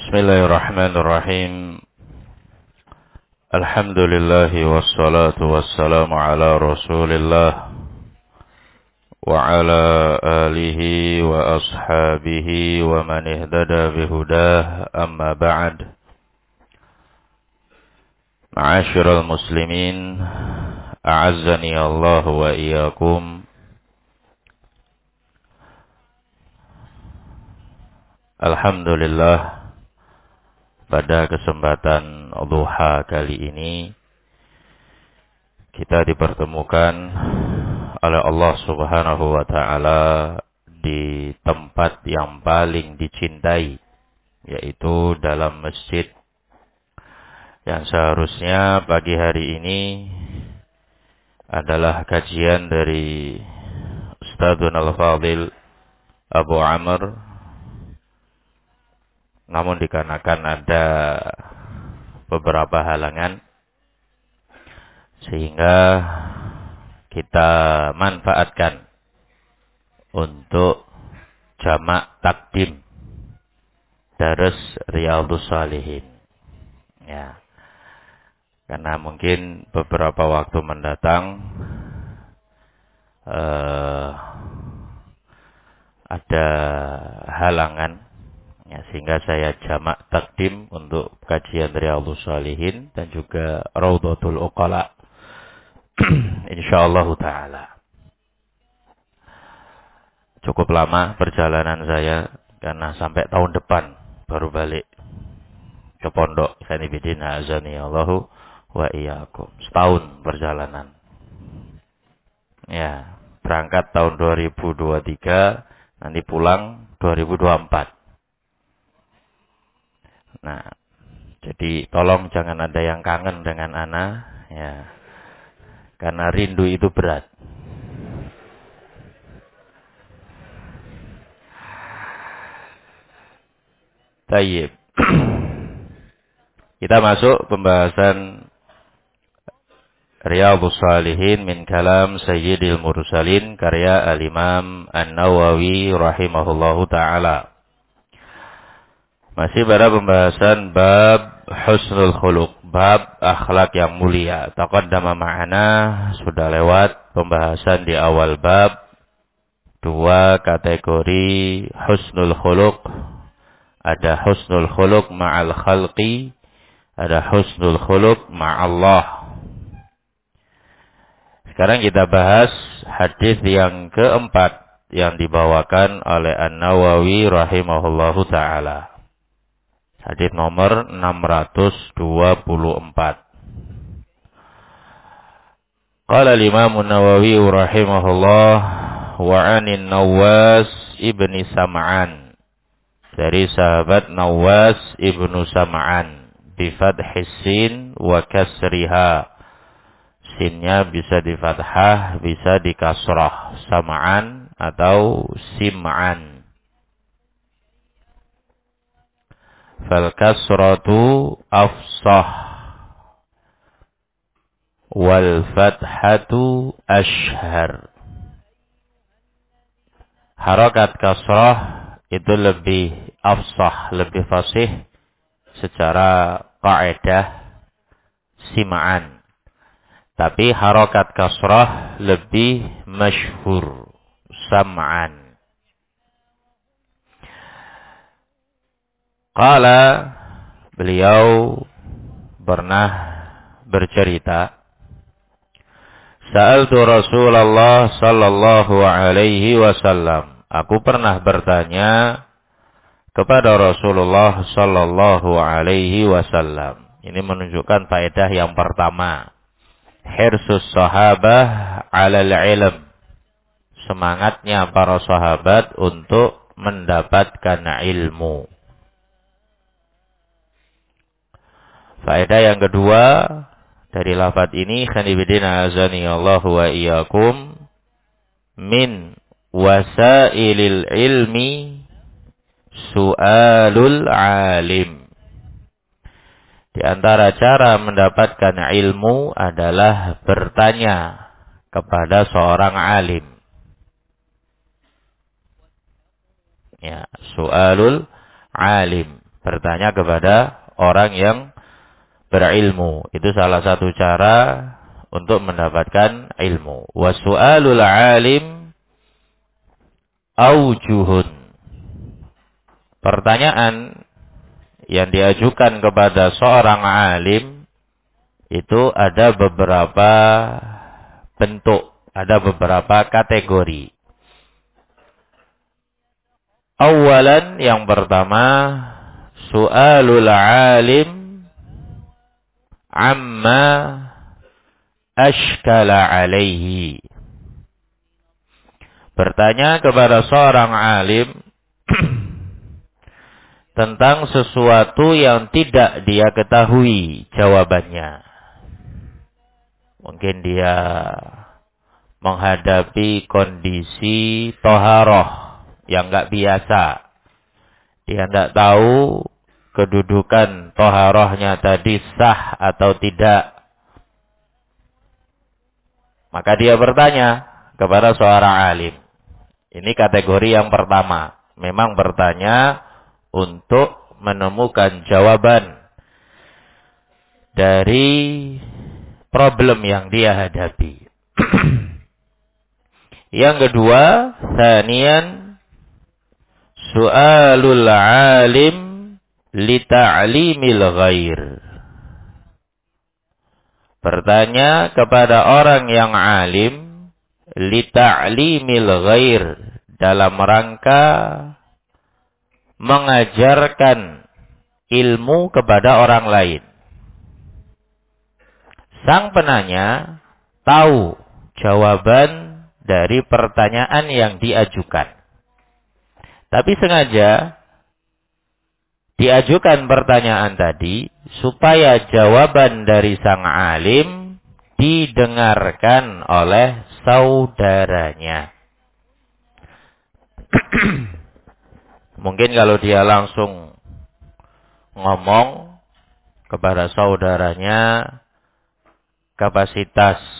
Bismillahirrahmanirrahim. Alhamdulillah wassalatu wassalamu ala Rasulillah wa ala alihi wa ashabihi wa man ihtada bihudah, amma ba'd. Ma'asyiral muslimin, a'azzani Allah wa iyyakum. Alhamdulillah, pada kesempatan duha kali ini kita dipertemukan oleh Allah Subhanahu wa taala di tempat yang paling dicintai, yaitu dalam masjid yang seharusnya pagi hari ini adalah kajian dari Ustadzun Al-Fadil Abu Amr. Namun dikarenakan ada beberapa halangan, sehingga kita manfaatkan untuk jamak takdim Darus Riyadhus Shalihin. Ya. Karena mungkin beberapa waktu mendatang ada halangan, ya, sehingga saya jamak takdim untuk kajian Riyadhus Shalihin dan juga Raudhatul Uqala insyaallah taala. Cukup lama perjalanan saya karena sampai tahun depan baru balik ke pondok Sanibidin azani Allahu wa iyyakum. Setahun perjalanan. Ya, berangkat tahun 2023, nanti pulang 2024. Nah, jadi tolong jangan ada yang kangen dengan ana, ya, karena rindu itu berat. Tayyib. Kita masuk pembahasan Riyadhus Shalihin min kalam Sayyidil Mursalin, karya Al-Imam An-Nawawi rahimahullahu ta'ala. Masih pada pembahasan bab husnul khuluq, bab akhlak yang mulia. Taqaddama ma'ana, sudah lewat pembahasan di awal bab dua kategori husnul khuluq. Ada husnul khuluq ma'al khalqi, ada husnul khuluq ma'allah. Sekarang kita bahas hadis yang keempat yang dibawakan oleh An-Nawawi rahimahullahu ta'ala. Hadis nomor 624. Qala al-Imam An-Nawawi rahimahullah wa 'anin Nawas ibni Sam'an, dari sahabat Nawas ibnu Sam'an, bi fathis sin wa kasriha. Sinnya bisa di fathah, bisa di kasrah, Sam'an atau Sim'an. Fal kasratu afsah wal fathatu ashhar. Harakat kasrah itu lebih afsah, lebih fasih secara kaidah sim'an. Tapi harakat kasrah lebih masyhur, sam'an. Qala, beliau pernah bercerita, Sa'altu Rasulullah sallallahu alaihi wasallam. Aku pernah bertanya kepada Rasulullah sallallahu alaihi wasallam. Ini menunjukkan faedah yang pertama. Hirsus sahabah 'alal ilm. Semangatnya para sahabat untuk mendapatkan ilmu. Faedah yang kedua dari lafaz ini, khanibidina azani Allah wa iyyakum, min wasailil ilmi su'alul alim. Di antara cara mendapatkan ilmu adalah bertanya kepada seorang alim. Ya, su'alul alim, Bertanya kepada orang yang berilmu. Itu salah satu cara untuk mendapatkan ilmu. Wasu'alul alim aujuhun. Pertanyaan yang diajukan kepada seorang alim itu ada beberapa bentuk, ada beberapa kategori. Awalan, yang pertama, su'alul alim amma ashkala alaihi. Bertanya kepada seorang alim tentang sesuatu yang tidak dia ketahui jawabannya. Mungkin dia menghadapi kondisi toharoh yang enggak biasa. Dia tidak tahu kedudukan toharohnya tadi sah atau tidak. Maka dia bertanya kepada seorang alim. Ini kategori yang pertama. Memang bertanya untuk menemukan jawaban dari problem yang dia hadapi. Yang kedua, tsaniyan su'alul alim li ta'limil ghair. Bertanya kepada orang yang alim li ta'limil ghair, dalam rangka mengajarkan ilmu kepada orang lain. Sang penanya tahu jawaban dari pertanyaan yang diajukan. Tapi sengaja diajukan pertanyaan tadi supaya jawaban dari sang alim didengarkan oleh saudaranya. Mungkin kalau dia langsung ngomong kepada saudaranya, kapasitas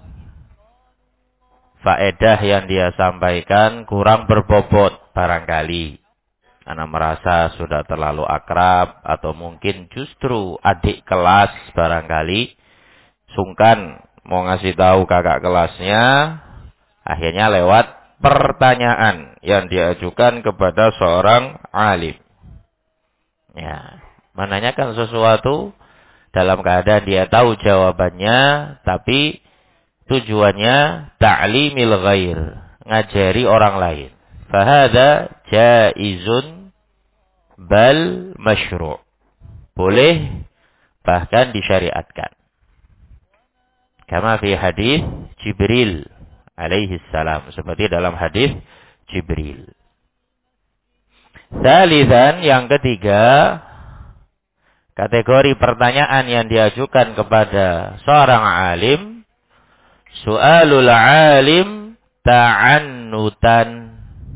faedah yang dia sampaikan kurang berbobot barangkali. Karena merasa sudah terlalu akrab, atau mungkin justru adik kelas barangkali sungkan mau ngasih tahu kakak kelasnya, akhirnya lewat pertanyaan yang diajukan kepada seorang alim. Ya, menanyakan sesuatu dalam keadaan dia tahu jawabannya, tapi tujuannya ta'limil ghair, ngajari orang lain. Fahada jaizun bal masyru'. Boleh, bahkan disyariatkan. Kama fi hadis Jibril alaihi salam, seperti dalam hadis Jibril. Salisan, yang ketiga, kategori pertanyaan yang diajukan kepada seorang alim, su'alul alim ta'annutan.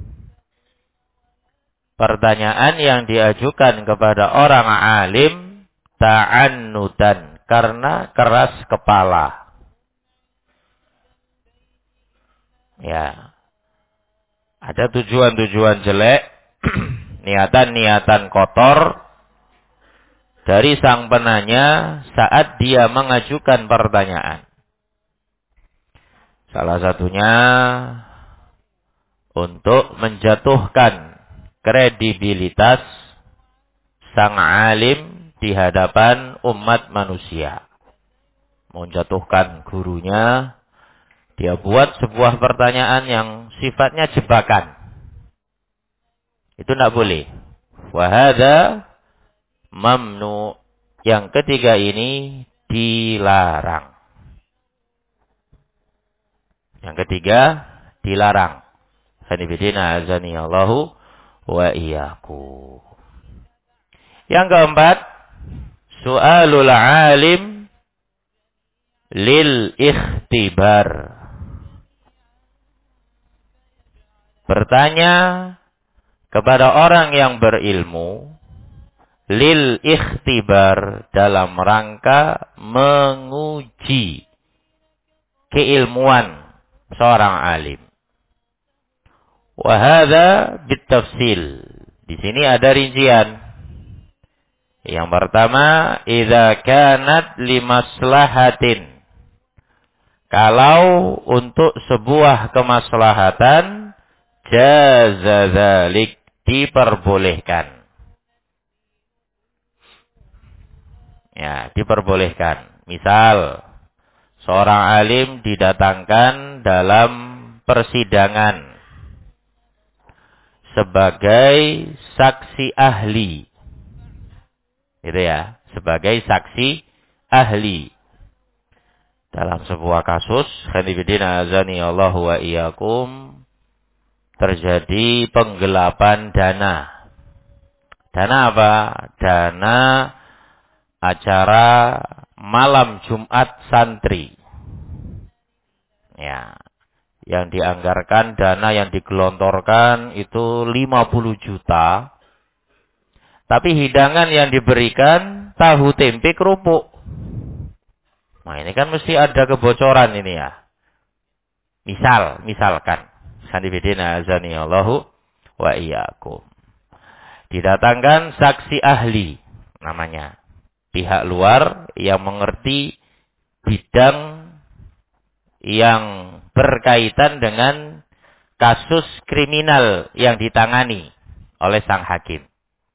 Pertanyaan yang diajukan kepada orang alim ta'annutan, karena keras kepala. Ya, ada tujuan-tujuan jelek, niatan-niatan kotor dari sang penanya saat dia mengajukan pertanyaan. Salah satunya untuk menjatuhkan kredibilitas sang alim di hadapan umat manusia. Menjatuhkan gurunya. Dia buat sebuah pertanyaan yang sifatnya jebakan. Itu tidak boleh. Wahada mamnu. Yang ketiga ini dilarang. Yang ketiga dilarang. Sanibidina azani Allahu wa iyyakum. Yang keempat, su'alul alim lil ikhtibar. Bertanya kepada orang yang berilmu lil ikhtibar, dalam rangka menguji keilmuan seorang alim. Wa hadza bitafsil. Di sini ada rincian. Yang pertama, idza kanat limaslahatin. Kalau untuk sebuah kemaslahatan, jaza dzalik, diperbolehkan. Ya, diperbolehkan. Misal, seorang alim didatangkan dalam persidangan sebagai saksi ahli. Gitu ya, sebagai saksi ahli. Dalam sebuah kasus, khanifidina azani Allahu wa iyyakum, terjadi penggelapan dana. Dana apa? Dana acara malam Jumat santri. Ya, yang dianggarkan, dana yang digelontorkan itu 50 juta. Tapi hidangan yang diberikan tahu tempe kerupuk. Nah, ini kan mesti ada kebocoran ini ya. Misalkan. Khanifidina azani Allahu wa iyyakum. Didatangkan saksi ahli namanya. Pihak luar yang mengerti bidang yang berkaitan dengan kasus kriminal yang ditangani oleh sang hakim.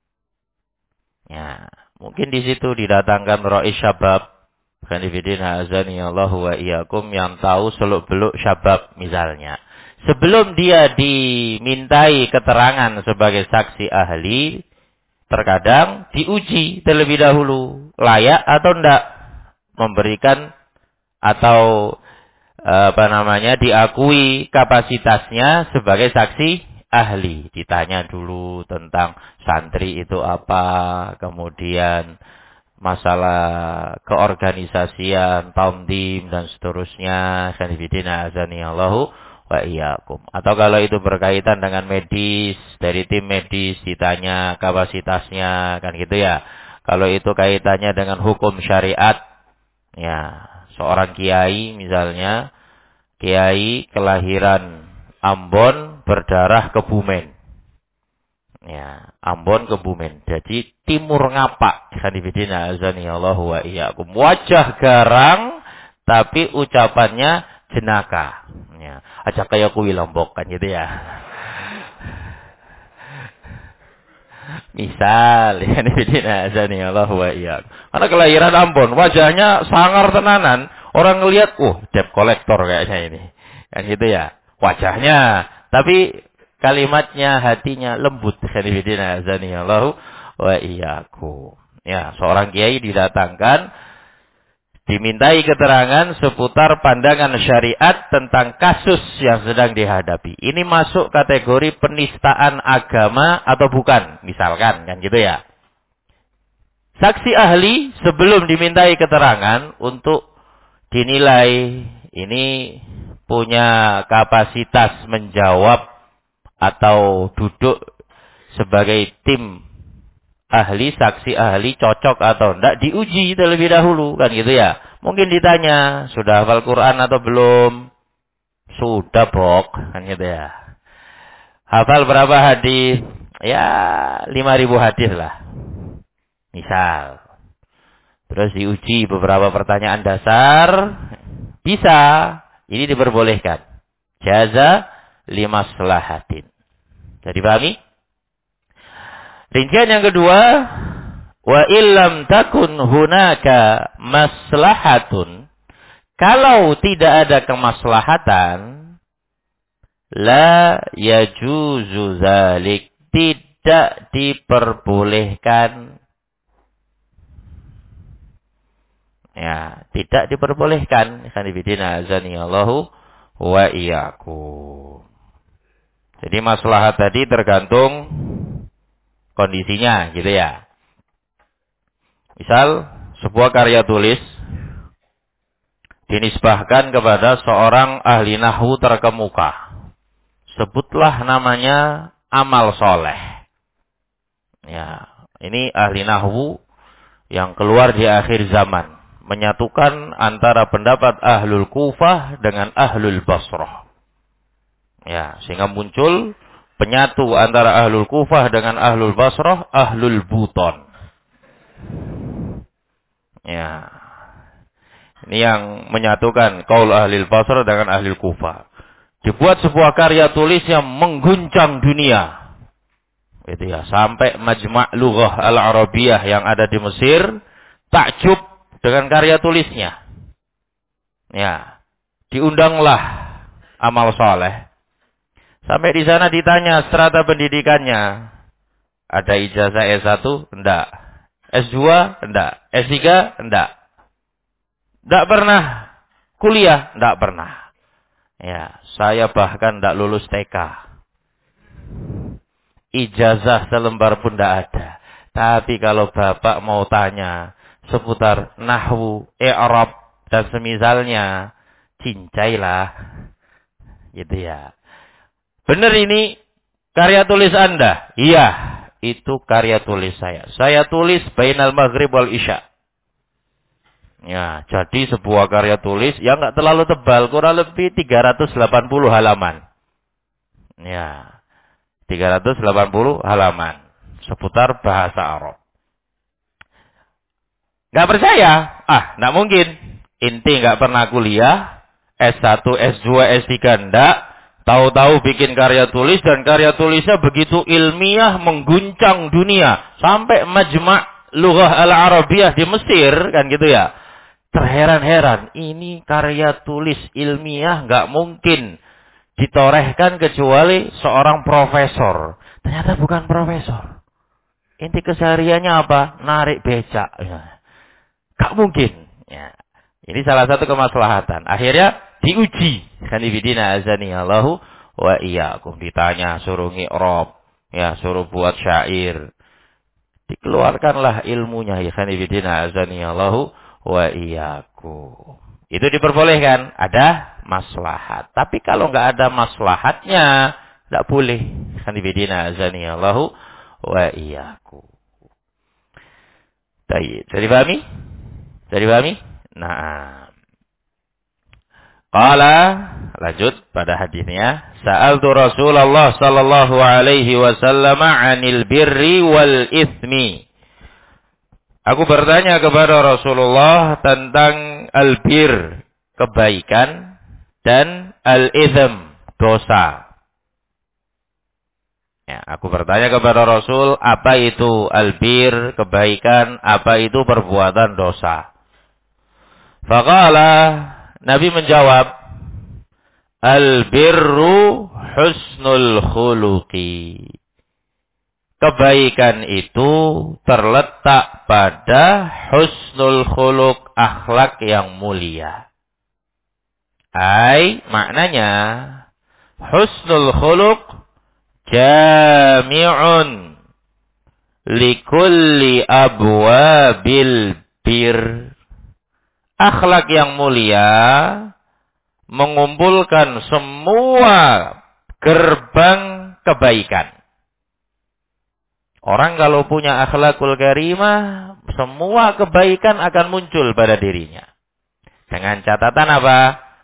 Ya, mungkin di situ didatangkan Rais Syabab, khanifidina azani Allahu wa iyyakum, yang tahu seluk-beluk syabab misalnya. Sebelum dia dimintai keterangan sebagai saksi ahli, terkadang diuji terlebih dahulu layak atau tidak memberikan atau diakui kapasitasnya sebagai saksi ahli. Ditanya dulu tentang santri itu apa, kemudian masalah keorganisasian, tanzim dan seterusnya. Khanifidina azani Allahu wa iyyakum. Atau kalau itu berkaitan dengan medis, dari tim medis ditanya kapasitasnya, kan gitu ya. Kalau itu kaitannya dengan hukum syariat, ya, seorang kiai misalnya, kiai kelahiran Ambon berdarah Kebumen. Ya, Ambon Kebumen. Jadi timur ngapak. Khanifidina azani Allahu wa iyyakum. Wajah garang tapi ucapannya jenaka. Ya, aja kayak kuwi Lombok kan gitu ya. Misal, khanifidina azani Allahu wa iyyakum. Karena kelahiran Ambon, wajahnya sangar tenanan. Orang ngelihat, debt collector kayaknya ini. Kan gitu ya. Wajahnya, tapi kalimatnya, hatinya lembut. Khanifidina azani Allahu wa iyyakum. Ya, seorang kiai didatangkan, dimintai keterangan seputar pandangan syariat tentang kasus yang sedang dihadapi. Ini masuk kategori penistaan agama atau bukan? Misalkan, kan gitu ya. Saksi ahli sebelum dimintai keterangan untuk dinilai ini punya kapasitas menjawab atau duduk sebagai tim ahli, saksi ahli, cocok atau enggak, diuji terlebih dahulu, kan gitu ya. Mungkin ditanya, sudah hafal Quran atau belum? Sudah, Bok, kan gitu ya. Hafal berapa hadis? Ya, 5.000 hadis lah. Misal. Terus diuji beberapa pertanyaan dasar, bisa, ini diperbolehkan. Jaza limaslahatin. Jadi pahami? Rincian yang kedua, wa illam takun hunaka maslahatun, kalau tidak ada kemaslahatan, la yajuzu zalik, tidak diperbolehkan. Ya, tidak diperbolehkan. Khanifidina azani Allahu wa iyyakum. Jadi maslahat tadi tergantung kondisinya, gitu ya. Misal, sebuah karya tulis dinisbahkan kepada seorang ahli nahwu terkemuka. Sebutlah namanya Amal Soleh. Ya, ini ahli nahwu yang keluar di akhir zaman, menyatukan antara pendapat Ahlul Kufah dengan Ahlul Basrah. Ya, sehingga muncul penyatu antara Ahlul Kufah dengan Ahlul Basrah, Ahlul Buton. Ya. Ini yang menyatukan qaul ahli Basrah dengan ahli Kufah. Dibuat sebuah karya tulis yang mengguncang dunia. Itu ya, sampai Majma' Lughah Al-Arabiyah yang ada di Mesir takjub dengan karya tulisnya. Ya. Diundanglah amal soleh. Sampai di sana ditanya strata pendidikannya. Ada ijazah S1? Enggak. S2? Enggak. S3? Enggak. Enggak pernah kuliah? Enggak pernah. Ya, saya bahkan enggak lulus TK. Ijazah selembar pun enggak ada. Tapi kalau Bapak mau tanya seputar nahwu, i'rab dan semisalnya, cincailah. Gitu ya. Benar ini karya tulis Anda? Iya, itu karya tulis saya. Saya tulis bainal maghrib wal isya. Ya, jadi sebuah karya tulis yang enggak terlalu tebal, kurang lebih 380 halaman. Ya, 380 halaman seputar bahasa Arab. Enggak percaya? Enggak mungkin. Inti enggak pernah kuliah, S1, S2, S3 enggak. Tahu-tahu bikin karya tulis dan karya tulisnya begitu ilmiah mengguncang dunia. Sampai Majma' Lughah Al-Arabiyah di Mesir, kan gitu ya. Terheran-heran, ini karya tulis ilmiah nggak mungkin ditorehkan kecuali seorang profesor. Ternyata bukan profesor. Inti kesehariannya apa? Narik becak. Ya. Nggak mungkin. Ya. Ini salah satu kemaslahatan. Akhirnya diuji. Kanibidina azani Allahu wa iyyakum. Ditanya, suruh ngi'rab. Ya, suruh buat syair. Dikeluarkanlah ilmunya. Ya, kanibidina azani Allahu wa iyyakum. Itu diperbolehkan. Ada maslahat. Tapi kalau nggak ada maslahatnya, nggak boleh. Kanibidina azani Allahu wa iyyakum. Baik. Jadi dipahami? Jadi dipahami? Nah. Qala, lanjut pada hadisnya, sa'altu Rasulullah sallallahu alaihi wasallam 'anil birri wal itsmi. Aku bertanya kepada Rasulullah tentang al-bir, kebaikan, dan al-itsm, dosa. Ya, aku bertanya kepada Rasul, apa itu al-bir, kebaikan, apa itu perbuatan dosa. Faqala, Nabi menjawab, al-birru husnul khuluqi. Kebaikan itu terletak pada husnul khuluq, akhlak yang mulia. Maknanya, husnul khuluq jami'un likulli abwabil bir. Akhlak yang mulia mengumpulkan semua gerbang kebaikan. Orang kalau punya akhlakul karimah, semua kebaikan akan muncul pada dirinya. Dengan catatan apa?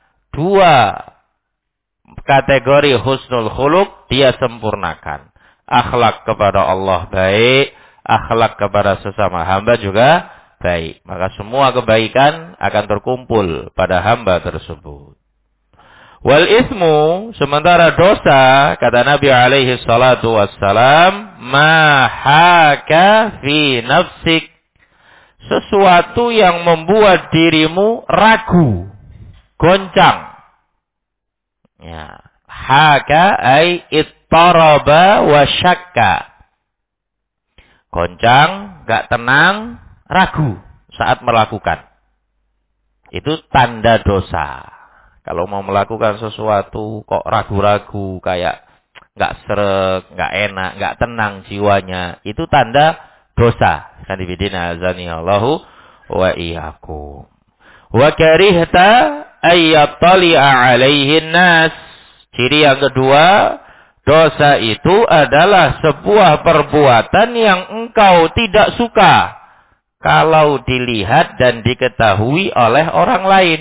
2 kategori husnul khuluq dia sempurnakan. Akhlak kepada Allah baik, akhlak kepada sesama hamba juga baik. Maka semua kebaikan akan terkumpul pada hamba tersebut. Wal ismu, sementara dosa, kata Nabi alaihi salatu wassalam, ma haka fi nafsik. Sesuatu yang membuat dirimu ragu, goncang. Ya. Haka ay ittaraba wa syakka. Goncang, gak tenang, ragu saat melakukan. Itu tanda dosa. Kalau mau melakukan sesuatu kok ragu-ragu, kayak gak sreg, gak enak, gak tenang jiwanya, itu tanda dosa. Kanibidina azani Allahu wa iyyakum. Wa karihta ayyattali'a alaihin nas. Ciri yang kedua, dosa itu adalah sebuah perbuatan yang engkau tidak suka kalau dilihat dan diketahui oleh orang lain.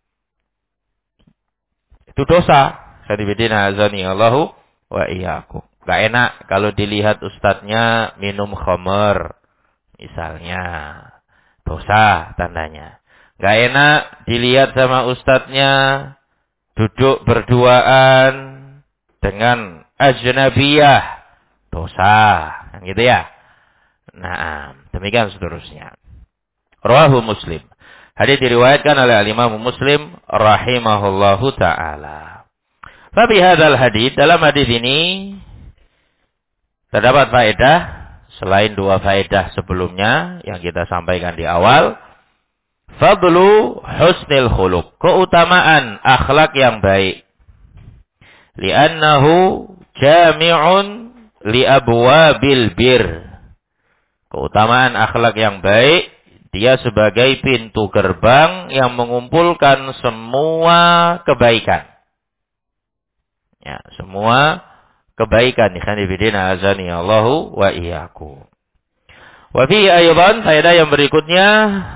Itu dosa. Kanibidina azani Allahu wa iyyakum. Gak enak kalau dilihat ustadznya minum khamar misalnya. dosa tandanya. Gak enak dilihat sama ustadznya duduk berduaan dengan ajnabiyah, dosa, gitu ya. Nah, demikian seterusnya. Rawahu Muslim. Hadis diriwayatkan oleh Imam Muslim rahimahullahu taala. Fabi hadzal hadis, dalam hadis ini terdapat faedah selain dua faedah sebelumnya yang kita sampaikan di awal. Fadlu husnil khuluq, keutamaan akhlak yang baik. Li'annahu jami'un li abwabil bir. Keutamaan akhlak yang baik, dia sebagai pintu gerbang yang mengumpulkan semua kebaikan. Ya, semua kebaikan. Ikhwanifidina azani Allahu wa iyyakum. Wa fi aydan, faedah yang berikutnya,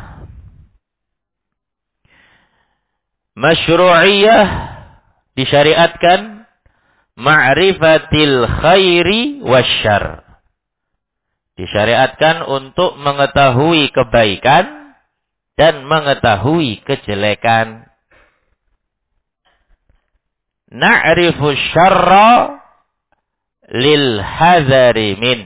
masyru'iyah, disyariatkan ma'rifatil khairi wasyarr. Disyariatkan untuk mengetahui kebaikan dan mengetahui kejelekan. Na'rifu syarra lil hadzari min.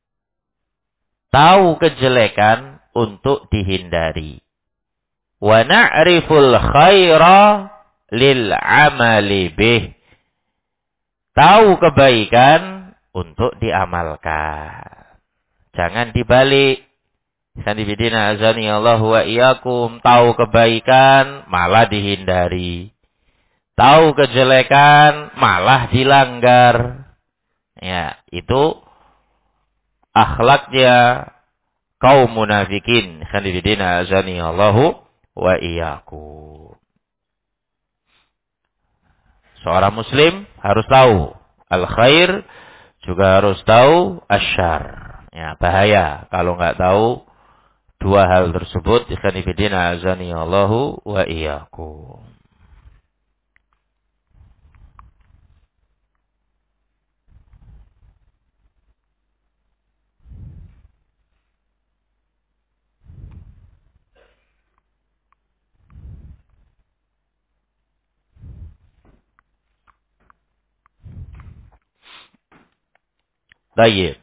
Tahu kejelekan untuk dihindari. Wa na'riful khaira lil amali bih. Tahu kebaikan untuk diamalkan. Jangan dibalik. Sanibidina azani Allah wa iyyakum. Tahu kebaikan malah dihindari. Tahu kejelekan malah dilanggar. Ya, itu akhlaknya kaum munafikin. Sanibidina azani Allah wa iyyakum. Seorang muslim harus tahu al-khair, juga harus tahu asyar. Ya, bahaya kalau enggak tahu dua hal tersebut. Ikhwan fillah azani Allahu wa iyyakum. Baik.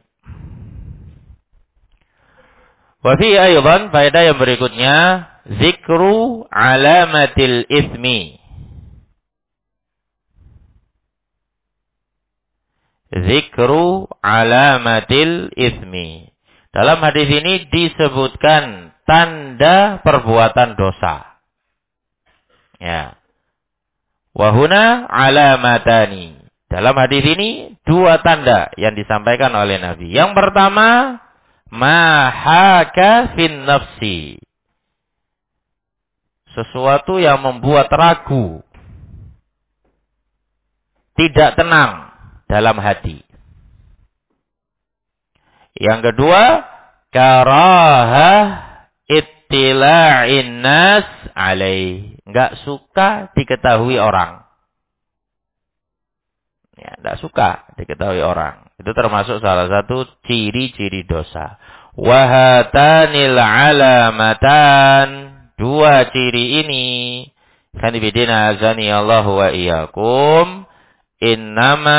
Wa fi aydan, faedah yang berikutnya, zikru alamatil itsmi. Zikru alamatil itsmi. Dalam hadis ini disebutkan tanda perbuatan dosa. Ya. Wa huna alamatani. Dalam hadis ini dua tanda yang disampaikan oleh Nabi. Yang pertama, ma haka fin nafsi. Sesuatu yang membuat ragu, tidak tenang dalam hati. Yang kedua, karahah ittila'in nas alaih. Enggak suka diketahui orang. Ya, enggak suka diketahui orang. Itu termasuk salah satu ciri-ciri dosa. Wahatanil alamatan. Dua ciri ini. Khanibidina azani Allahu wa iyyakum. Innama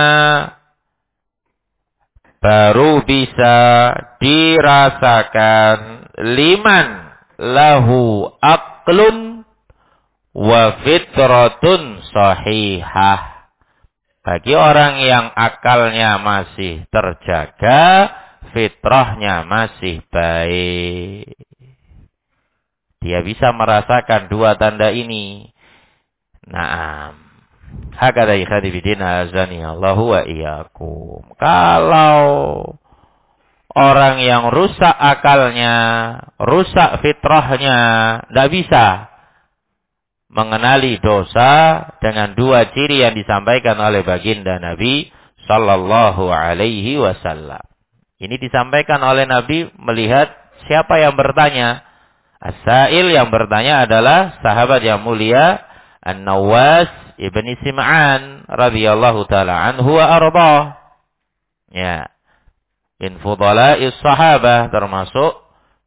baru bisa dirasakan liman lahu aqlun wa fitratun sahihah. Bagi orang yang akalnya masih terjaga, fitrahnya masih baik. Dia bisa merasakan dua tanda ini. Naam. Hakadha ikhwanifidina azani Allahu wa iyyakum. Kalau orang yang rusak akalnya, rusak fitrahnya, tidak bisa mengenali dosa dengan dua ciri yang disampaikan oleh baginda Nabi sallallahu alaihi wasallam. Ini disampaikan oleh Nabi melihat siapa yang bertanya. As-sa'il yang bertanya adalah sahabat yang mulia An-Nawas ibni Sim'an radhiyallahu taala anhu wa ardah. Ya. Min fudala'is sahabah, termasuk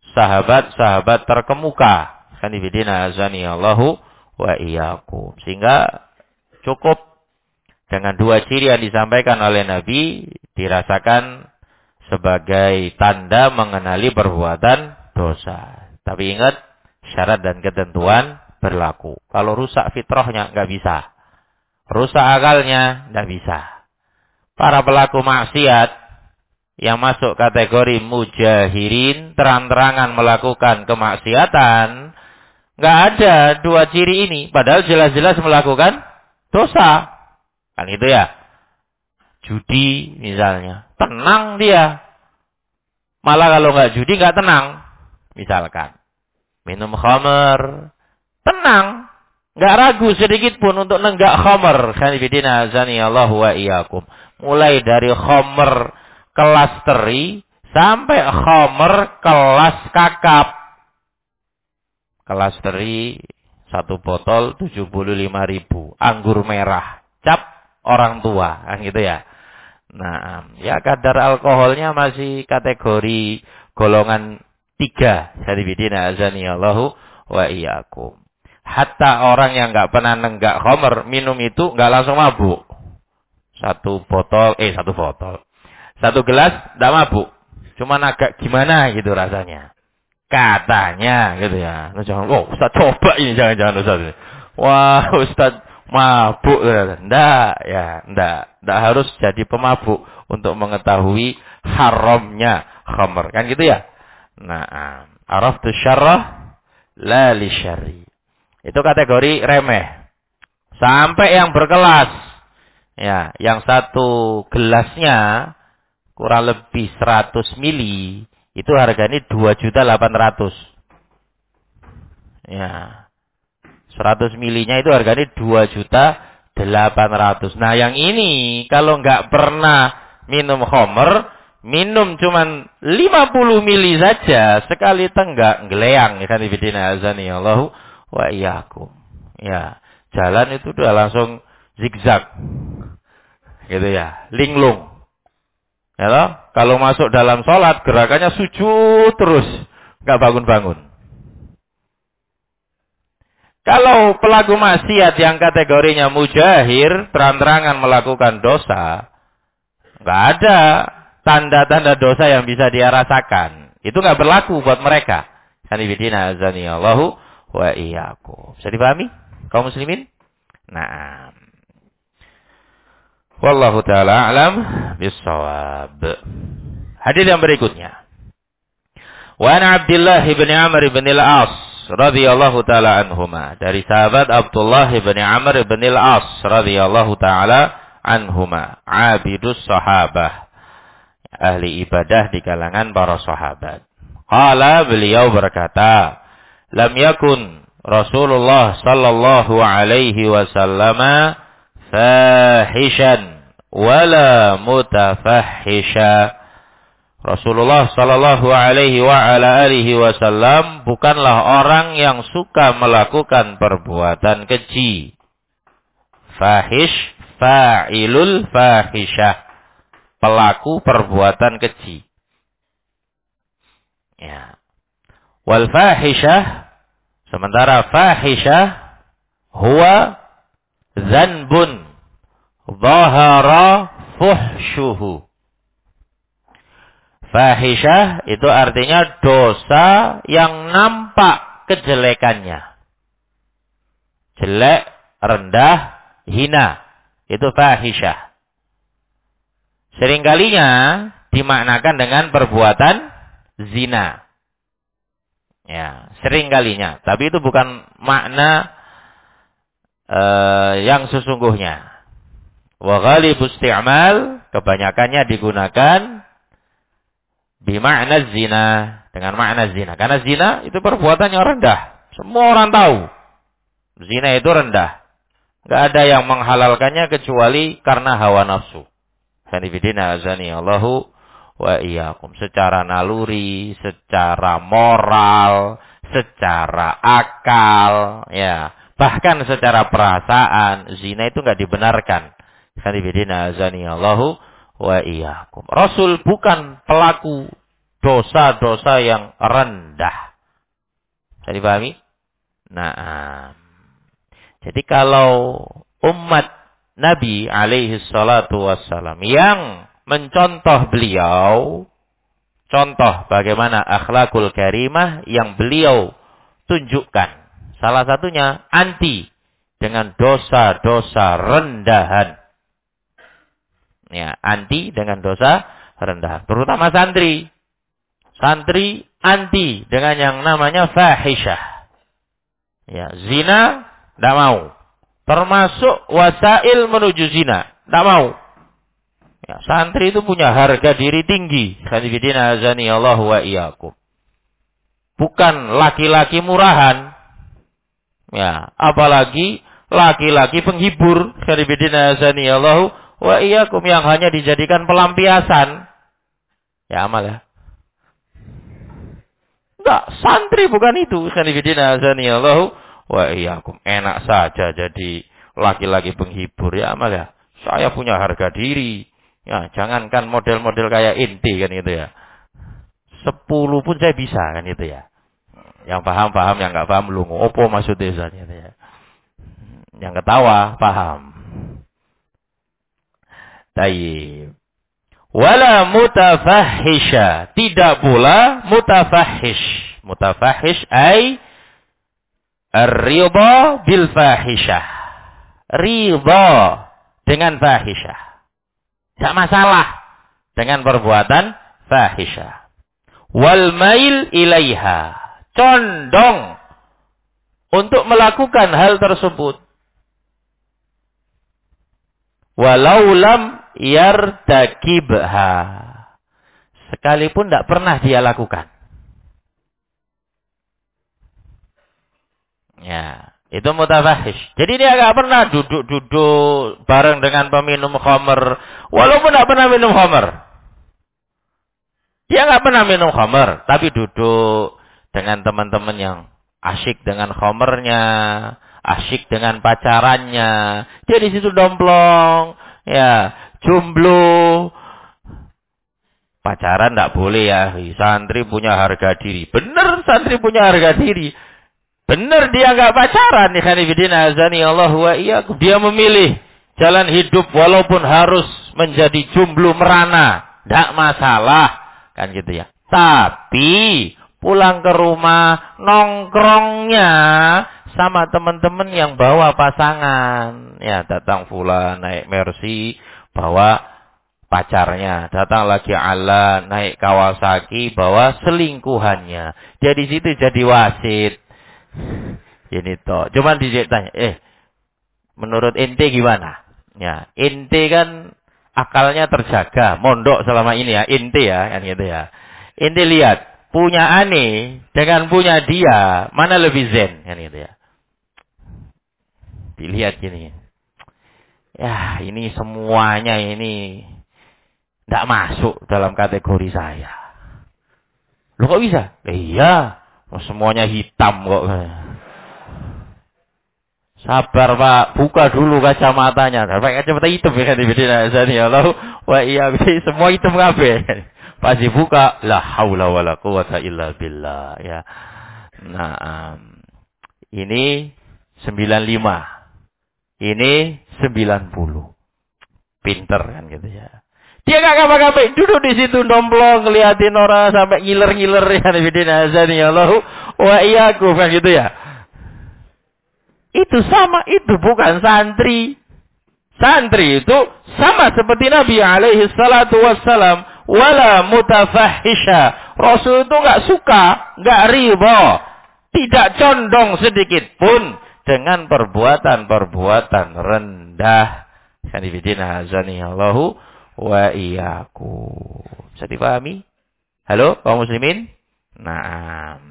sahabat-sahabat terkemuka. Sanibidina azani Allahu wa iyyakum. Sehingga cukup dengan dua ciri yang disampaikan oleh Nabi dirasakan sebagai tanda mengenali perbuatan dosa. Tapi ingat, syarat dan ketentuan berlaku. Kalau rusak fitrahnya nggak bisa. Rusak akalnya nggak bisa. Para pelaku maksiat yang masuk kategori mujahirin, terang-terangan melakukan kemaksiatan, nggak ada dua ciri ini. Padahal jelas-jelas melakukan dosa. Kan itu ya. Judi misalnya. Tenang dia. Malah kalau nggak judi nggak tenang. Misalkan. Minum khamr. Tenang. Nggak ragu sedikit pun untuk nenggak khamr. Khanifidina azani Allah wa iyyakum. Mulai dari khamr kelas teri sampai khamr kelas kakap. Kelas teri 1 botol 75.000. Anggur merah. Cap orang tua. Kan gitu ya. Nah, ya kadar alkoholnya masih kategori golongan 3. Khanifidina azani Allah wa iyyakum. Hatta orang yang nggak pernah nenggak khamr, minum itu nggak langsung mabuk. 1 gelas nggak mabuk. Cuman agak gimana gitu rasanya. Katanya gitu ya. Nah, jangan, Ustaz coba ini, jangan Ustaz. Wah, Ustaz mabuk. Nggak harus jadi pemabuk untuk mengetahui haramnya khamr. Kan gitu ya. Nah, araftu syarrah la li syarri. Itu kategori remeh. Sampai yang berkelas. Ya, yang 1 gelasnya kurang lebih 100 mili. Itu harganya 2.800.000. Ya. 100 milinya itu harganya 2.800.000. Nah, yang ini kalau nggak pernah minum khamr, minum cuman 50 mili saja, sekali tenggak ngeleang. Kan ibidina azani Allahu wa iyyakum. Ya, jalan itu udah langsung zigzag. Gitu ya, linglung. Ya toh? Kalau masuk dalam sholat, gerakannya sujud terus, nggak bangun-bangun. Kalau pelaku maksiat yang kategorinya mujahir, terang-terangan melakukan dosa, nggak ada tanda-tanda dosa yang bisa dia rasakan. Itu nggak berlaku buat mereka. Sanibidina azani Allahu wa iyyakum. Bisa dipahami kaum muslimin? Nah, wallahu taala alam bissawab. Hadis yang berikutnya. Wa an Abdullah bin Amr bin al-As radhiyallahu taala anhuma. Dari sahabat Abdullah bin Amr bin al-As radhiyallahu taala anhuma, abidus sahabah, ahli ibadah di kalangan para sahabat. Qala, beliau berkata, lam yakun Rasulullah sallallahu alaihi wasallam fahishan wala mutafahisha. Rasulullah sallallahu alaihi wa ala alihi wasallam bukanlah orang yang suka melakukan perbuatan keji. Fahish, fa'ilul fahisyah, pelaku perbuatan keji. Ya. Wal fahisyah, sementara fahisyah huwa zanbun dhahara fuhshuhu. Fahisyah itu artinya dosa yang nampak kejelekannya. Jelek, rendah, hina. Itu fahisyah. Seringkalinya dimaknakan dengan perbuatan zina. Ya, seringkalinya. Tapi itu bukan makna yang sesungguhnya. Wa ghalibu isti'mal, kebanyakannya digunakan bimakna zina, dengan makna zina. Karena zina itu perbuatan yang rendah. Semua orang tahu. Zina itu rendah. Enggak ada yang menghalalkannya kecuali karena hawa nafsu. Sanibidina azani Allahu wa iyyakum. Secara naluri, secara moral, secara akal, ya, bahkan secara perasaan, zina itu enggak dibenarkan. Sanibidina azani Allahu wa iyyakum. Rasul bukan pelaku dosa-dosa yang rendah. Bisa dipahami? Nah, jadi kalau umat Nabi alaihi salatu wassalam yang mencontoh beliau, contoh bagaimana akhlakul karimah yang beliau tunjukkan. Salah satunya anti dengan dosa-dosa rendahan. Ya, anti dengan dosa rendahan. Terutama santri. Santri anti dengan yang namanya fahisyah. Ya, zina tidak mau. Termasuk wasail menuju zina. Tidak mau. Ya, santri itu punya harga diri tinggi. Khadifidina azani Allah wa iyyakum. Bukan laki-laki murahan. Ya, apalagi laki-laki penghibur. Khadifidina azani Allah wa iyyakum yang hanya dijadikan pelampiasan. Ya, amal ya. Enggak, santri bukan itu. Khadifidina azani Allah wa iyyakum. Enak saja jadi laki-laki penghibur, ya amal ya. Saya punya harga diri. Ya, jangankan model-model kayak inti kan gitu ya. 10 pun saya bisa kan gitu ya. Yang paham, yang enggak paham lungo. Opo maksudnya gitu ya. Yang ketawa paham. Tayyib. Wala mutafahisha. Tidak pula mutafahish. Mutafahish ay ar-ridha bil fahishah. Ridha dengan fahishah. Tidak masalah dengan perbuatan fahishah. Wal mail ilaiha. Condong untuk melakukan hal tersebut. Walau lam yartakibha. Sekalipun tidak pernah dia lakukan. Ya, itu mutafahish. Jadi dia nggak pernah duduk-duduk bareng dengan peminum khamr, walaupun nggak pernah minum khamr. Dia nggak pernah minum khamr, tapi duduk dengan teman-teman yang asyik dengan khamrnya, asyik dengan pacarannya. Dia di situ domplong, ya, jomblo. Pacaran nggak boleh ya. Santri punya harga diri. Bener, santri punya harga diri. Benar dia enggak pacaran, ikhwanifidina azani Allah wa iyyakum. Dia memilih jalan hidup walaupun harus menjadi jomblo merana, enggak masalah, kan gitu ya. Tapi pulang ke rumah nongkrongnya sama teman-teman yang bawa pasangan. Ya, datang fulan naik Mercy, bawa pacarnya, datang lagi Ala naik Kawasaki, bawa selingkuhannya. Dia di situ jadi wasit. Ini toh, cuman ditanya, menurut ente gimana? Ya, ente kan akalnya terjaga, mondok selama ini ya, ente ya, kan gitu ya. Ente lihat, punya ane dengan punya dia, mana lebih zen, kan gitu ya. Dilihat gini. Ya, ini semuanya ini tidak masuk dalam kategori saya. Loh kok bisa? Iya. Semuanya hitam kok. Sabar Pak, buka dulu kacamatanya. Pakai kacamata hitam ya kan dibedina ya Allah. Wah iya, semua hitam kabeh. Pas dibuka, la haula wala quwata illa billah ya. Nah, ini 95. Ini 90. Pinter kan gitu ya. Dia gak ngapa-ngapain, duduk di situ domplong, ngeliatin orang sampai ngiler-ngiler ya nabidina azani Allah wa iyyakum kan gitu ya. Itu sama, itu bukan santri. Santri itu sama seperti Nabi alaihi salatu wassalam, wala mutafahisha. Rasul itu enggak suka, enggak ridha, tidak condong sedikit pun dengan perbuatan-perbuatan rendah. Kan nabidina azani Allah wa iyyakum. Bisa dipahami? Halo, kaum muslimin? Nah.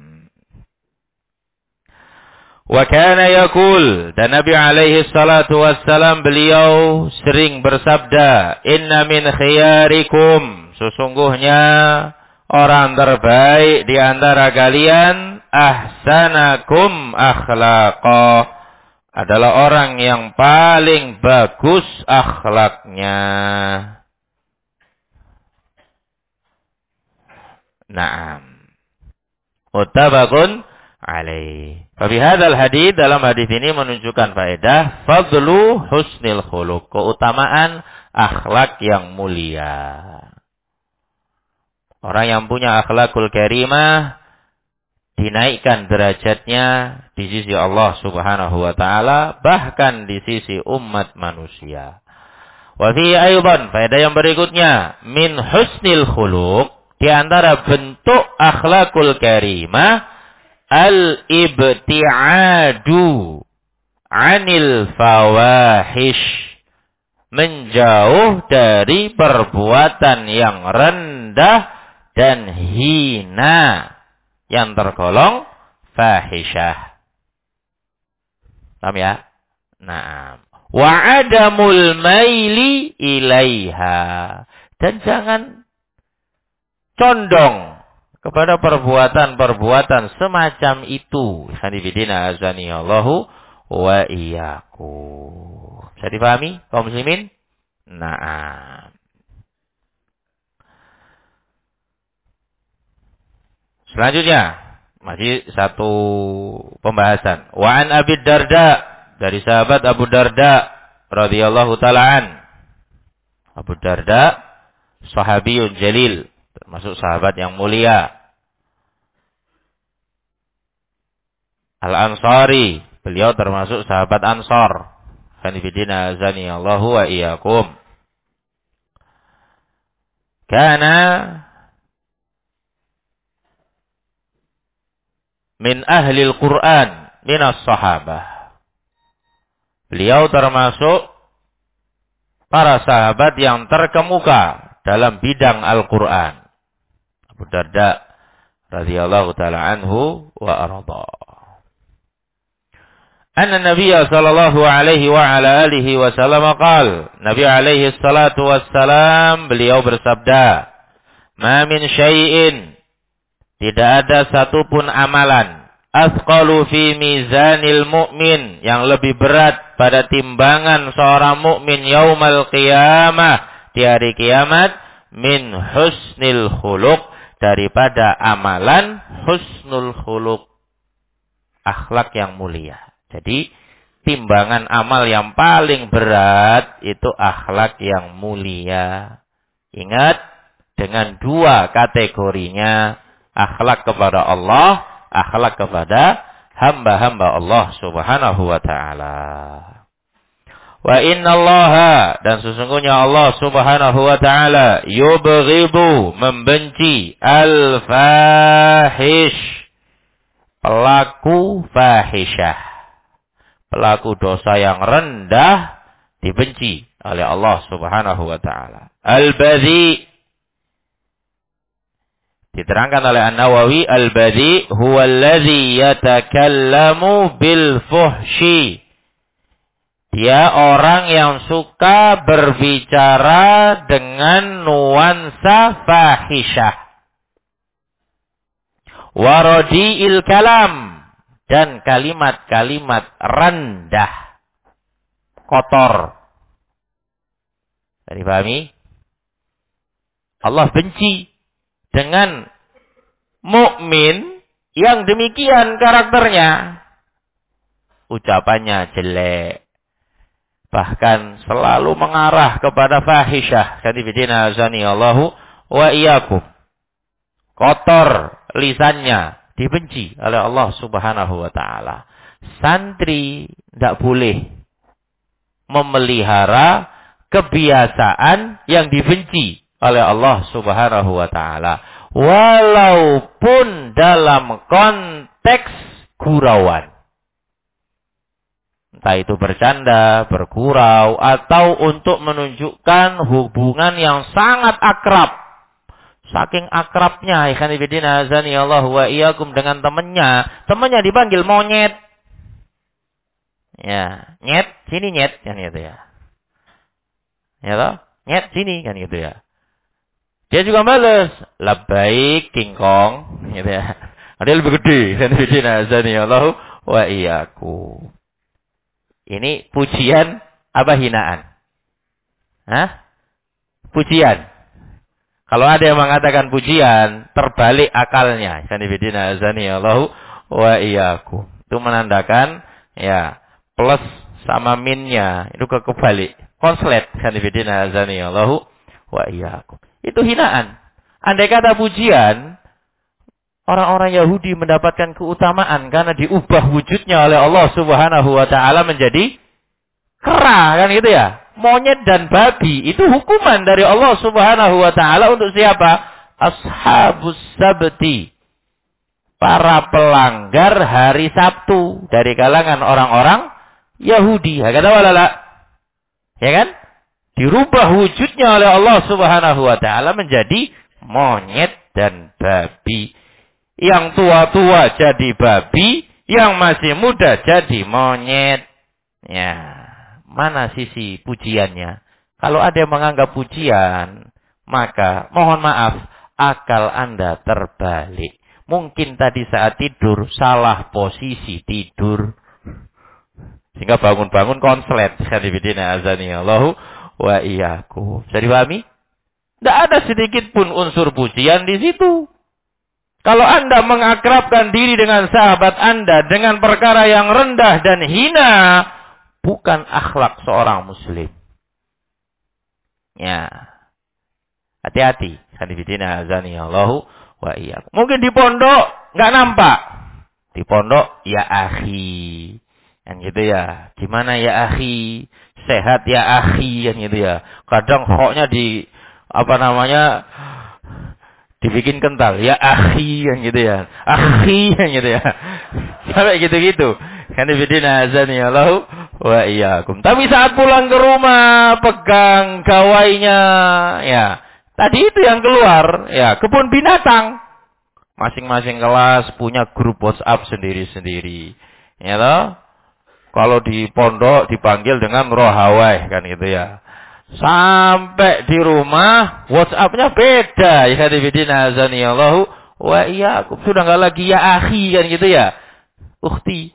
Wa kana yaqul, dan Nabi alaihi salatu wassalam beliau sering bersabda, "Inna min khiyarikum", sesungguhnya orang terbaik di antara kalian, ahsanakum akhlaqa, adalah orang yang paling bagus akhlaknya. Na'am. Muttafaqun alaih. Fa fi hadzal hadits, dalam hadis ini menunjukkan faedah fadlu husnil khuluq, keutamaan akhlak yang mulia. Orang yang punya akhlakul karimah dinaikkan derajatnya di sisi Allah Subhanahu wa taala, bahkan di sisi umat manusia. Wa fi aidan, faedah yang berikutnya, min husnil khuluq, di antara bentuk akhlakul karimah, al-ibti'adu 'anil fawahish, menjauh dari perbuatan yang rendah dan hina yang tergolong fahisyah. Paham ya? Naam. Wa adamul maili ilaiha, dan jangan condong kepada perbuatan-perbuatan semacam itu. Sanibidina azani Allahu wa iyyakum. Bisa dipahami kaum muslimin? Naam. Selanjutnya, masih satu pembahasan. Wa an Abi Darda, dari sahabat Abu Darda radhiyallahu taala an. Abu Darda sahabiyun jalil, termasuk sahabat yang mulia. Al-Ansari, beliau termasuk sahabat Ansar. Kanifidina azani Allahu wa iyyakum. Kana min ahli al-Quran minas sahabah. Beliau termasuk para sahabat yang terkemuka dalam bidang Al-Quran. Abu Darda radhiyallahu taala anhu wa arda. Anna Nabiya sallallahu alaihi wa ala alihi wa sallam qala, Nabi alaihi salatu wassalam, beliau bersabda, "Ma min syai'in", tidak ada satupun amalan, asqalu fi mizanil mu'min, yang lebih berat pada timbangan seorang mukmin yaumal qiyamah, di hari kiamat, min husnil khuluq, daripada amalan husnul khuluq, akhlak yang mulia. Jadi timbangan amal yang paling berat itu akhlak yang mulia. Ingat, dengan dua kategorinya, akhlak kepada Allah, akhlak kepada hamba-hamba Allah Subhanahu wa taala. Wa innallaha, dan sesungguhnya Allah Subhanahu wa taala, yubghidu, membenci, al-fahish, pelaku fahisyah, pelaku dosa yang rendah dibenci oleh Allah Subhanahu wa taala. Al-badhi, diterangkan oleh An-Nawawi, al-badhi huwa alladhi yatakallamu bil fuhshi, dia orang yang suka berbicara dengan nuansa fahisyah. Waradi'il kalam, dan kalimat-kalimat rendah, kotor. Tadi pahami? Allah benci dengan mukmin yang demikian karakternya. Ucapannya jelek, bahkan selalu mengarah kepada fahisyah. Kadifidina azani Allahu wa iyyakum. Kotor lisannya, dibenci oleh Allah Subhanahu wa taala. Santri tidak boleh memelihara kebiasaan yang dibenci oleh Allah Subhanahu wa taala, walaupun dalam konteks gurauan. Entah itu bercanda, bergurau, atau untuk menunjukkan hubungan yang sangat akrab. Saking akrabnya, ikhwan fillah azani Allah wa iyyakum, dengan temannya dipanggil monyet. Ya, nyet, sini nyet, kan gitu ya. Ya toh? Nyet sini, kan gitu ya. Dia juga balas, labbaik kingkong, gitu ya. Ada lebih gede, ikhwan fillah azani Allah wa iyyakum. Ini pujian apa hinaan? Hah? Pujian. Kalau ada yang mengatakan pujian, terbalik akalnya. Sanibidina azani Allahu wa iyyakum. Itu menandakan ya plus sama minnya itu kebalik. Konslet. Sanibidina azani Allahu wa iyyakum. Itu hinaan. Andai kata pujian, orang-orang Yahudi mendapatkan keutamaan karena diubah wujudnya oleh Allah Subhanahu wa taala menjadi kera, kan gitu ya. Monyet dan babi itu hukuman dari Allah Subhanahu wa taala untuk siapa? Ashabus sabti. Para pelanggar hari Sabtu dari kalangan orang-orang Yahudi. Hakata walala. Ya kan? Dirubah wujudnya oleh Allah Subhanahu wa taala menjadi monyet dan babi. Yang tua-tua jadi babi, yang masih muda jadi monyet. Ya. Mana sisi pujiannya? Kalau ada yang menganggap pujian, maka mohon maaf, akal Anda terbalik. Mungkin tadi saat tidur, salah posisi tidur. Sehingga bangun-bangun konslet. Sanibidina azani Allahu wa iyyakum. Bisa dipahami? Tidak ada sedikit pun unsur pujian di situ. Kalau Anda mengakrabkan diri dengan sahabat Anda dengan perkara yang rendah dan hina, bukan akhlak seorang muslim. Ya. Hati-hati. Sanibidina azani Allahu wa iyyakum. Mungkin di pondok nggak nampak. Di pondok ya akhi. Kan gitu ya. Gimana ya akhi? Sehat ya akhi, kan gitu ya. Kadang hoknya dibikin kental. Ya akhi, kan gitu ya. Akhi, kan gitu ya. Sampai gitu-gitu. Sanibidina azani Allahu wa iyyakum. Tapi saat pulang ke rumah, pegang gawainya, ya. Tadi itu yang keluar, ya, kebun binatang. Masing-masing kelas punya grup WhatsApp sendiri-sendiri. Ya toh? Kalau di pondok dipanggil dengan rohawai, kan gitu ya. Sampai di rumah, WhatsApp-nya beda. Ya sanibidina azani Allahu wa iyyakum. Sudah enggak lagi ya akhi, kan gitu ya. Ukhti.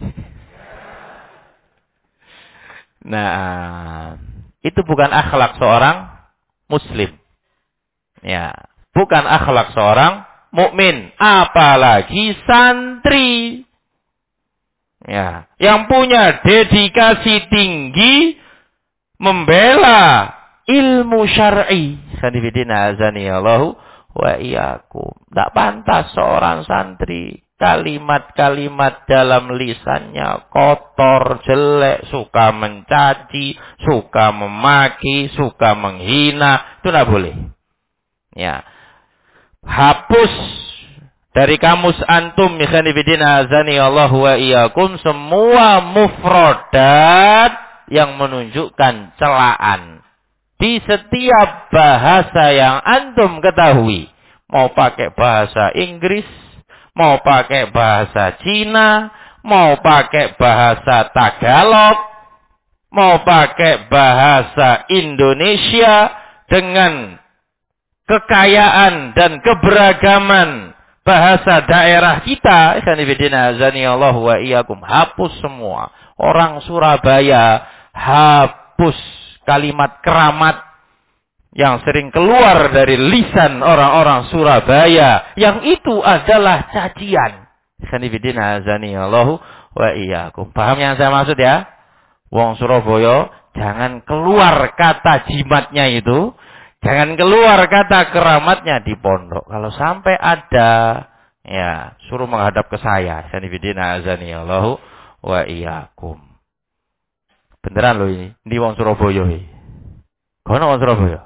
Nah, itu bukan akhlak seorang muslim. Ya, bukan akhlak seorang mukmin, apalagi santri. Ya, yang punya dedikasi tinggi membela ilmu syar'i. Sanibidina azani Allahu wa iyyakum. Tidak pantas seorang santri kalimat-kalimat dalam lisannya kotor, jelek, suka mencaci, suka memaki, suka menghina. Itu tidak boleh. Ya. Hapus dari kamus antum misanibidina azani Allahu wa iyyakum semua mufradat yang menunjukkan celaan di setiap bahasa yang antum ketahui. Mau pakai bahasa Inggris, mau pakai bahasa Cina, mau pakai bahasa Tagalog, mau pakai bahasa Indonesia dengan kekayaan dan keberagaman bahasa daerah kita. Sanibidina azani Allah wa iyyakum. Hapus semua. Orang Surabaya hapus kalimat keramat yang sering keluar dari lisan orang-orang Surabaya, yang itu adalah cacian. Sanibidina azani Allah wa iyyakum. Paham yang saya maksud ya? Wong Surabaya jangan keluar kata jimatnya itu. Jangan keluar kata keramatnya di pondok. Kalau sampai ada, ya, suruh menghadap ke saya. Sanibidina azani Allahu wa iyyakum. Beneran loh ini. Di wong Surabaya ini. Kono wong Surabaya.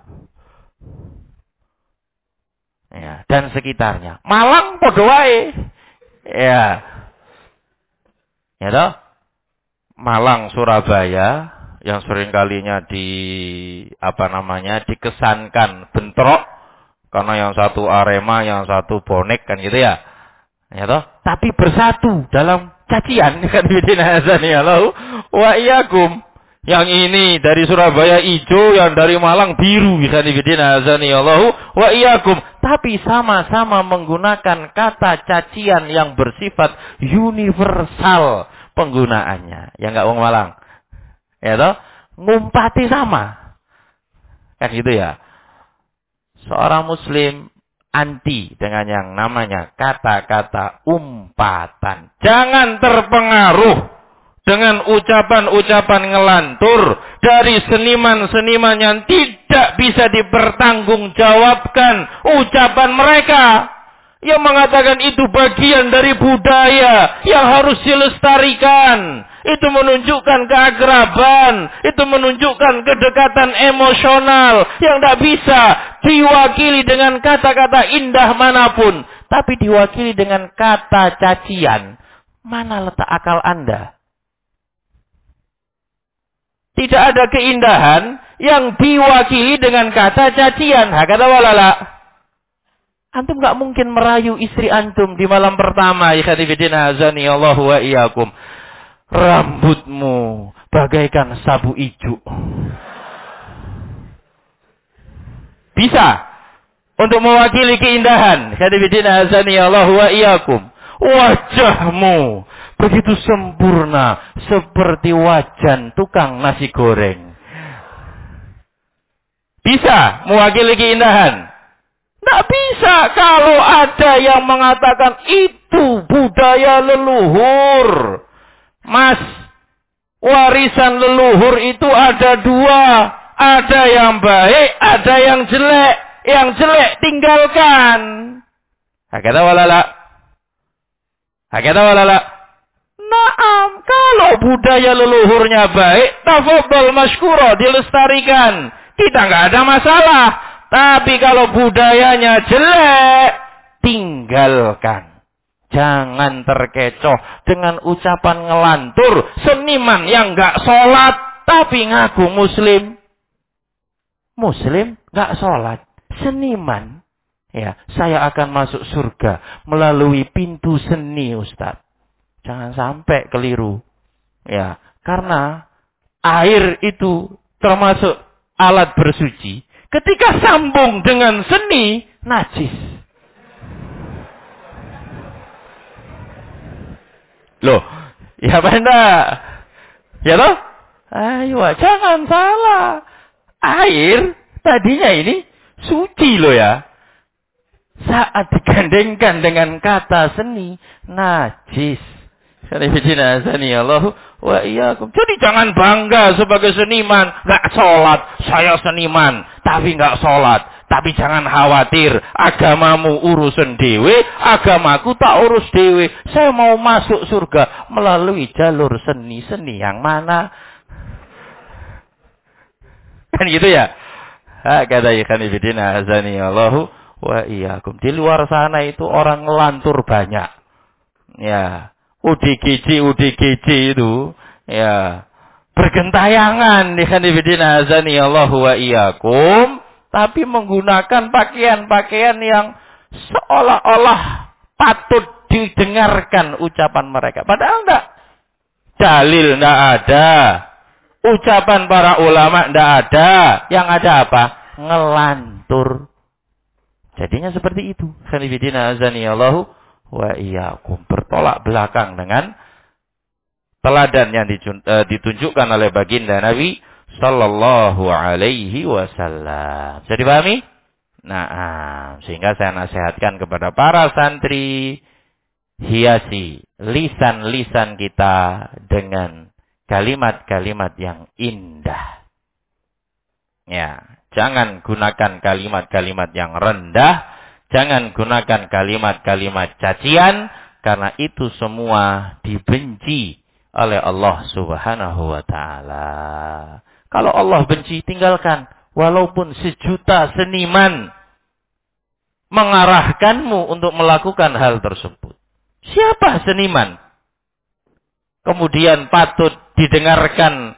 Ya, dan sekitarnya. Malang padha wae. Ya. Ya toh? Malang, Surabaya yang sering kalinya dikesankan bentrok karena yang satu Arema, yang satu bonek, kan gitu ya. Ya toh? Tapi bersatu dalam cacian, kan bidina azani Allah wa iyyakum. Yang ini dari Surabaya hijau, yang dari Malang biru, bisa bidina azani Allah wa iyyakum. Tapi sama-sama menggunakan kata cacian yang bersifat universal penggunaannya. Ya enggak wong Malang. Ya toh? Ngumpati sama. Kan gitu ya. Seorang muslim anti dengan yang namanya kata-kata umpatan. Jangan terpengaruh dengan ucapan-ucapan ngelantur dari seniman-seniman yang tidak bisa dipertanggungjawabkan ucapan mereka. Yang mengatakan itu bagian dari budaya yang harus dilestarikan. Itu menunjukkan keakraban. Itu menunjukkan kedekatan emosional yang tidak bisa diwakili dengan kata-kata indah manapun. Tapi diwakili dengan kata cacian. Mana letak akal Anda? Tidak ada keindahan yang diwakili dengan kata cacian. Hakata walala. Antum gak mungkin merayu istri antum di malam pertama. Ikhwanifidina azani Allahu wa iyyakum. Rambutmu bagaikan sabu ijuk. Bisa untuk mewakili keindahan. Ikhwanifidina azani Allahu wa iyyakum. Wajahmu begitu sempurna seperti wajan tukang nasi goreng. Bisa mewakili keindahan. Tidak bisa kalau ada yang mengatakan itu budaya leluhur. Mas, warisan leluhur itu ada dua. Ada yang baik, ada yang jelek. Yang jelek tinggalkan. Hakata walala. Hakata walala. Naam, kalau budaya leluhurnya baik, tafadhol masykura, dilestarikan. Kita nggak ada masalah. Tapi kalau budayanya jelek, tinggalkan. Jangan terkecoh dengan ucapan ngelantur seniman yang nggak sholat tapi ngaku muslim. Muslim nggak sholat, seniman. Ya, saya akan masuk surga melalui pintu seni, Ustaz. Jangan sampai keliru. Ya, karena air itu termasuk alat bersuci. Ketika sambung dengan seni, najis. Loh, ya benda. Ya loh? Ayo, jangan salah. Air tadinya ini suci loh ya. Saat digandengkan dengan kata seni, najis. Jadi jangan bangga sebagai seniman. Gak sholat. Saya seniman. Tapi gak sholat. Tapi jangan khawatir. Agamamu urusan dewe. Agamaku tak urus dewe. Saya mau masuk surga melalui jalur seni-seni yang mana. Kan gitu ya. Kata ikhwan fillah azani Allahu wa iyyakum. Di luar sana itu orang ngelantur banyak. Ya. UDGJ itu ya bergentayangan ikhwanifidina azani Allahu wa iyyakum, tapi menggunakan pakaian-pakaian yang seolah-olah patut didengarkan ucapan mereka. Padahal enggak. Dalil enggak ada. Ucapan para ulama enggak ada. Yang ada apa? Ngelantur. Jadinya seperti itu. Ikhwanifidina azani Allahu wa iyyakum, bertolak belakang dengan teladan yang ditunjukkan oleh baginda Nabi sallallahu alaihi wasallam. Bisa dipahami? Nah, sehingga saya nasihatkan kepada para santri, hiasi lisan-lisan kita dengan kalimat-kalimat yang indah. Ya, jangan gunakan kalimat-kalimat yang rendah. Jangan gunakan kalimat-kalimat cacian, karena itu semua dibenci oleh Allah Subhanahu wa ta'ala. Kalau Allah benci, tinggalkan. Walaupun sejuta seniman mengarahkanmu untuk melakukan hal tersebut. Siapa seniman? Kemudian patut didengarkan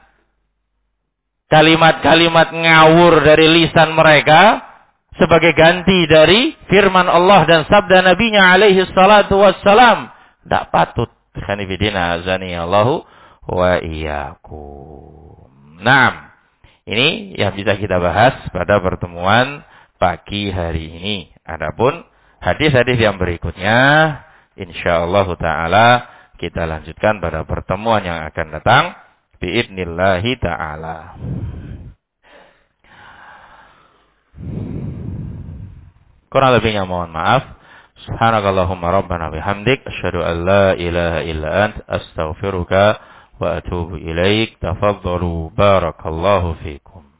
kalimat-kalimat ngawur dari lisan mereka sebagai ganti dari firman Allah dan sabda Nabi-Nya alaihi salatu wassalam. Tak patut. Khanifidina azani Allahu wa iyyakum. Naam. Ini yang bisa kita bahas pada pertemuan pagi hari ini. Adapun hadis-hadis yang berikutnya, insyaallah taala kita lanjutkan pada pertemuan yang akan datang biidznillah taala. Kurang lebihnya mohon maaf. Subhanakallahumma rabbana bihamdik asyhadu an la ilaha illa ant astaghfiruka wa atubu ilaik. Tafadhalu barakallahu fikum.